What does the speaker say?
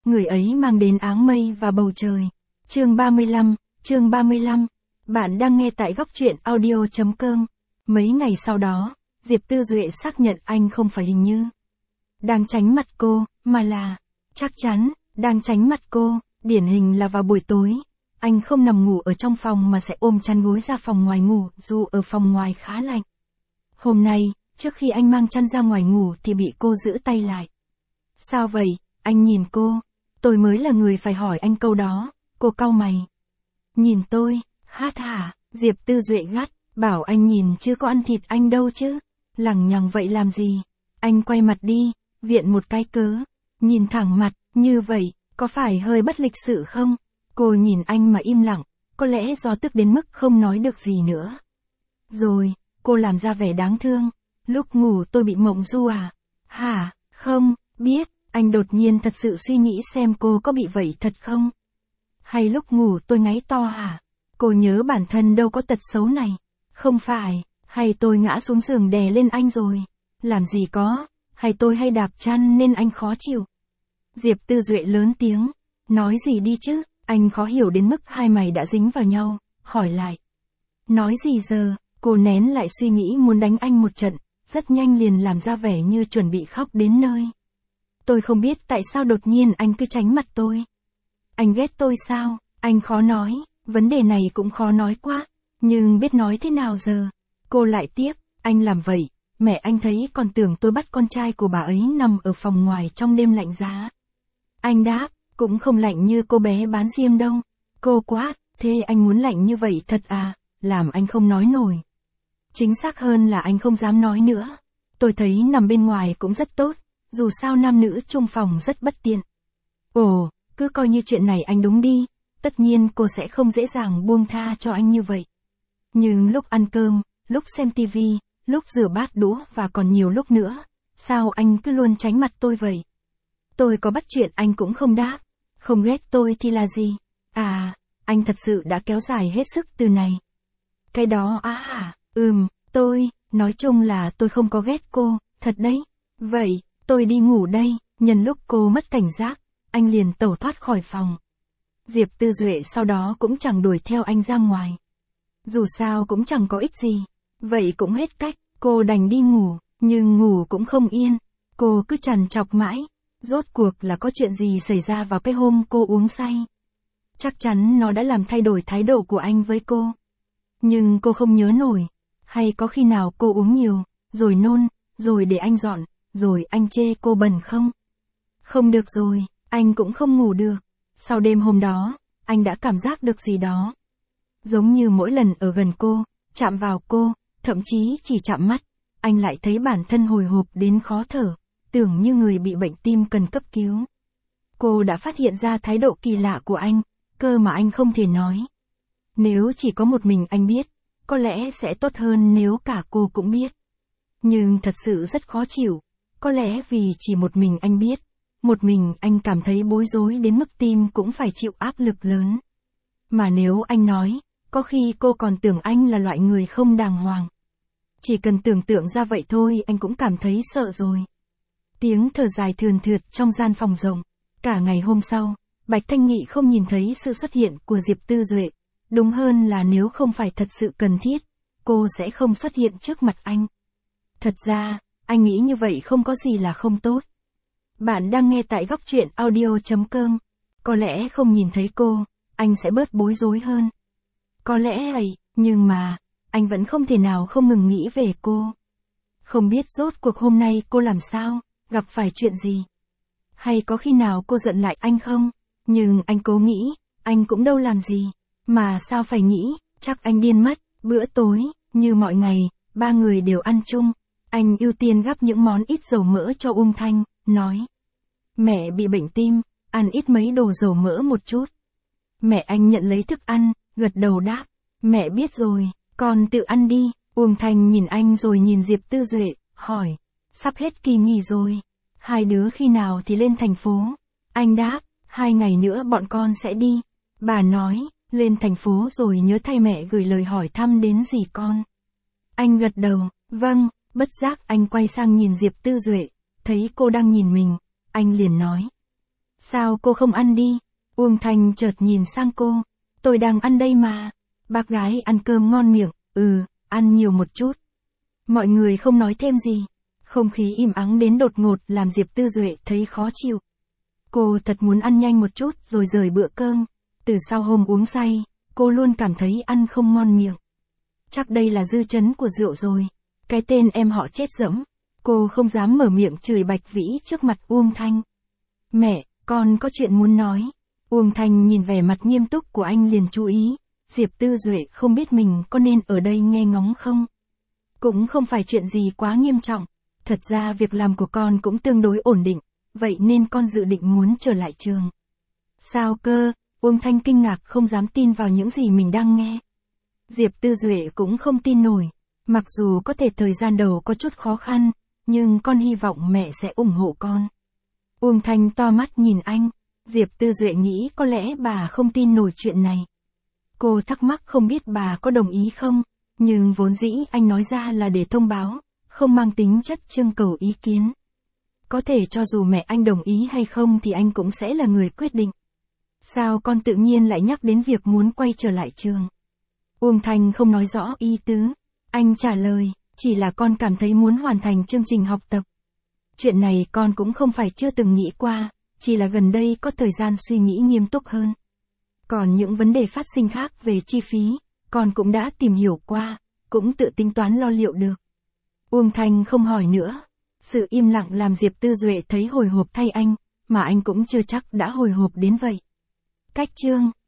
người ấy mang đến áng mây và bầu trời. Chương 35, bạn đang nghe tại góc truyện audio.com. Mấy ngày sau đó, Diệp Tư Duệ xác nhận anh không phải hình như đang tránh mặt cô, mà là chắc chắn đang tránh mặt cô. Điển hình là vào buổi tối, anh không nằm ngủ ở trong phòng mà sẽ ôm chăn gối ra phòng ngoài ngủ, dù ở phòng ngoài khá lạnh. Hôm nay, trước khi anh mang chăn ra ngoài ngủ thì bị cô giữ tay lại. Sao vậy? Anh nhìn cô. Tôi mới là người phải hỏi anh câu đó. Cô cau mày. Nhìn tôi, hát hả? Diệp Tư Duệ gắt, bảo anh nhìn chứ có ăn thịt anh đâu chứ. Lằng nhằng vậy làm gì? Anh quay mặt đi, viện một cái cớ. Nhìn thẳng mặt, như vậy, có phải hơi bất lịch sự không? Cô nhìn anh mà im lặng, có lẽ do tức đến mức không nói được gì nữa. Rồi, cô làm ra vẻ đáng thương. Lúc ngủ tôi bị mộng du à? Hả? Không, biết. Anh đột nhiên thật sự suy nghĩ xem cô có bị vậy thật không? Hay lúc ngủ tôi ngáy to hả? Cô nhớ bản thân đâu có tật xấu này. Không phải, hay tôi ngã xuống giường đè lên anh rồi? Làm gì có, hay tôi hay đạp chăn nên anh khó chịu? Diệp Tư Duệ lớn tiếng, nói gì đi chứ? Anh khó hiểu đến mức hai mày đã dính vào nhau, hỏi lại. Nói gì giờ? Cô nén lại suy nghĩ muốn đánh anh một trận, rất nhanh liền làm ra vẻ như chuẩn bị khóc đến nơi. Tôi không biết tại sao đột nhiên anh cứ tránh mặt tôi. Anh ghét tôi sao? Anh khó nói, vấn đề này cũng khó nói quá, nhưng biết nói thế nào giờ? Cô lại tiếp, anh làm vậy, mẹ anh thấy còn tưởng tôi bắt con trai của bà ấy nằm ở phòng ngoài trong đêm lạnh giá. Anh đáp, cũng không lạnh như cô bé bán diêm đâu. Cô quá, thế anh muốn lạnh như vậy thật à? Làm anh không nói nổi. Chính xác hơn là anh không dám nói nữa. Tôi thấy nằm bên ngoài cũng rất tốt, dù sao nam nữ chung phòng rất bất tiện. Ồ, cứ coi như chuyện này anh đúng đi, tất nhiên cô sẽ không dễ dàng buông tha cho anh như vậy. Nhưng lúc ăn cơm, lúc xem tivi, lúc rửa bát đũa và còn nhiều lúc nữa, sao anh cứ luôn tránh mặt tôi vậy? Tôi có bắt chuyện anh cũng không đáp, không ghét tôi thì là gì? À, anh thật sự đã kéo dài hết sức từ này. Cái đó nói chung là tôi không có ghét cô, thật đấy. Vậy, tôi đi ngủ đây. Nhân lúc cô mất cảnh giác, anh liền tẩu thoát khỏi phòng. Diệp Tư Duệ sau đó cũng chẳng đuổi theo anh ra ngoài. Dù sao cũng chẳng có ích gì. Vậy cũng hết cách, cô đành đi ngủ, nhưng ngủ cũng không yên. Cô cứ trằn trọc mãi, rốt cuộc là có chuyện gì xảy ra vào cái hôm cô uống say. Chắc chắn nó đã làm thay đổi thái độ của anh với cô. Nhưng cô không nhớ nổi, hay có khi nào cô uống nhiều, rồi nôn, rồi để anh dọn, rồi anh chê cô bẩn không? Không được rồi, anh cũng không ngủ được. Sau đêm hôm đó, anh đã cảm giác được gì đó. Giống như mỗi lần ở gần cô, chạm vào cô, thậm chí chỉ chạm mắt, anh lại thấy bản thân hồi hộp đến khó thở, tưởng như người bị bệnh tim cần cấp cứu. Cô đã phát hiện ra thái độ kỳ lạ của anh, cơ mà anh không thể nói. Nếu chỉ có một mình anh biết, có lẽ sẽ tốt hơn nếu cả cô cũng biết. Nhưng thật sự rất khó chịu, có lẽ vì chỉ một mình anh biết, một mình anh cảm thấy bối rối đến mức tim cũng phải chịu áp lực lớn. Mà nếu anh nói, có khi cô còn tưởng anh là loại người không đàng hoàng. Chỉ cần tưởng tượng ra vậy thôi anh cũng cảm thấy sợ rồi. Tiếng thở dài thườn thượt trong gian phòng rộng. Cả ngày hôm sau, Bạch Thanh Nghị không nhìn thấy sự xuất hiện của Diệp Tư Duệ. Đúng hơn là nếu không phải thật sự cần thiết, cô sẽ không xuất hiện trước mặt anh. Thật ra, anh nghĩ như vậy không có gì là không tốt. Bạn đang nghe tại góc truyện audio.com. Có lẽ không nhìn thấy cô, anh sẽ bớt bối rối hơn. Có lẽ vậy, nhưng mà, anh vẫn không thể nào không ngừng nghĩ về cô. Không biết rốt cuộc hôm nay cô làm sao, gặp phải chuyện gì. Hay có khi nào cô giận lại anh không? Nhưng anh cố nghĩ, anh cũng đâu làm gì. Mà sao phải nghĩ, chắc anh điên mất. Bữa tối, như mọi ngày, ba người đều ăn chung. Anh ưu tiên gắp những món ít dầu mỡ cho Uông Thanh, nói. Mẹ bị bệnh tim, ăn ít mấy đồ dầu mỡ một chút. Mẹ anh nhận lấy thức ăn, gật đầu đáp. Mẹ biết rồi, con tự ăn đi. Uông Thanh nhìn anh rồi nhìn Diệp Tư Duệ, hỏi. Sắp hết kỳ nghỉ rồi. Hai đứa khi nào thì lên thành phố? Anh đáp, 2 ngày nữa bọn con sẽ đi. Bà nói, lên thành phố rồi nhớ thay mẹ gửi lời hỏi thăm đến dì con. Anh gật đầu, vâng, bất giác anh quay sang nhìn Diệp Tư Duệ, thấy cô đang nhìn mình, anh liền nói. Sao cô không ăn đi? Uông Thanh chợt nhìn sang cô. Tôi đang ăn đây mà. Bác gái ăn cơm ngon miệng, ăn nhiều một chút. Mọi người không nói thêm gì. Không khí im ắng đến đột ngột làm Diệp Tư Duệ thấy khó chịu. Cô thật muốn ăn nhanh một chút rồi rời bữa cơm. Từ sau hôm uống say, cô luôn cảm thấy ăn không ngon miệng. Chắc đây là dư chấn của rượu rồi. Cái tên em họ chết dẫm. Cô không dám mở miệng chửi Bạch Vĩ trước mặt Uông Thanh. Mẹ, con có chuyện muốn nói. Uông Thanh nhìn vẻ mặt nghiêm túc của anh liền chú ý. Diệp Tư Duệ không biết mình có nên ở đây nghe ngóng không? Cũng không phải chuyện gì quá nghiêm trọng. Thật ra việc làm của con cũng tương đối ổn định. Vậy nên con dự định muốn trở lại trường. Sao cơ? Uông Thanh kinh ngạc không dám tin vào những gì mình đang nghe. Diệp Tư Duệ cũng không tin nổi. Mặc dù có thể thời gian đầu có chút khó khăn, nhưng con hy vọng mẹ sẽ ủng hộ con. Uông Thanh to mắt nhìn anh. Diệp Tư Duệ nghĩ có lẽ bà không tin nổi chuyện này. Cô thắc mắc không biết bà có đồng ý không, nhưng vốn dĩ anh nói ra là để thông báo, không mang tính chất trưng cầu ý kiến. Có thể cho dù mẹ anh đồng ý hay không thì anh cũng sẽ là người quyết định. Sao con tự nhiên lại nhắc đến việc muốn quay trở lại trường? Uông Thanh không nói rõ ý tứ. Anh trả lời, chỉ là con cảm thấy muốn hoàn thành chương trình học tập. Chuyện này con cũng không phải chưa từng nghĩ qua, chỉ là gần đây có thời gian suy nghĩ nghiêm túc hơn. Còn những vấn đề phát sinh khác về chi phí, con cũng đã tìm hiểu qua, cũng tự tính toán lo liệu được. Uông Thanh không hỏi nữa. Sự im lặng làm Diệp Tư Duệ thấy hồi hộp thay anh, mà anh cũng chưa chắc đã hồi hộp đến vậy. Cách chương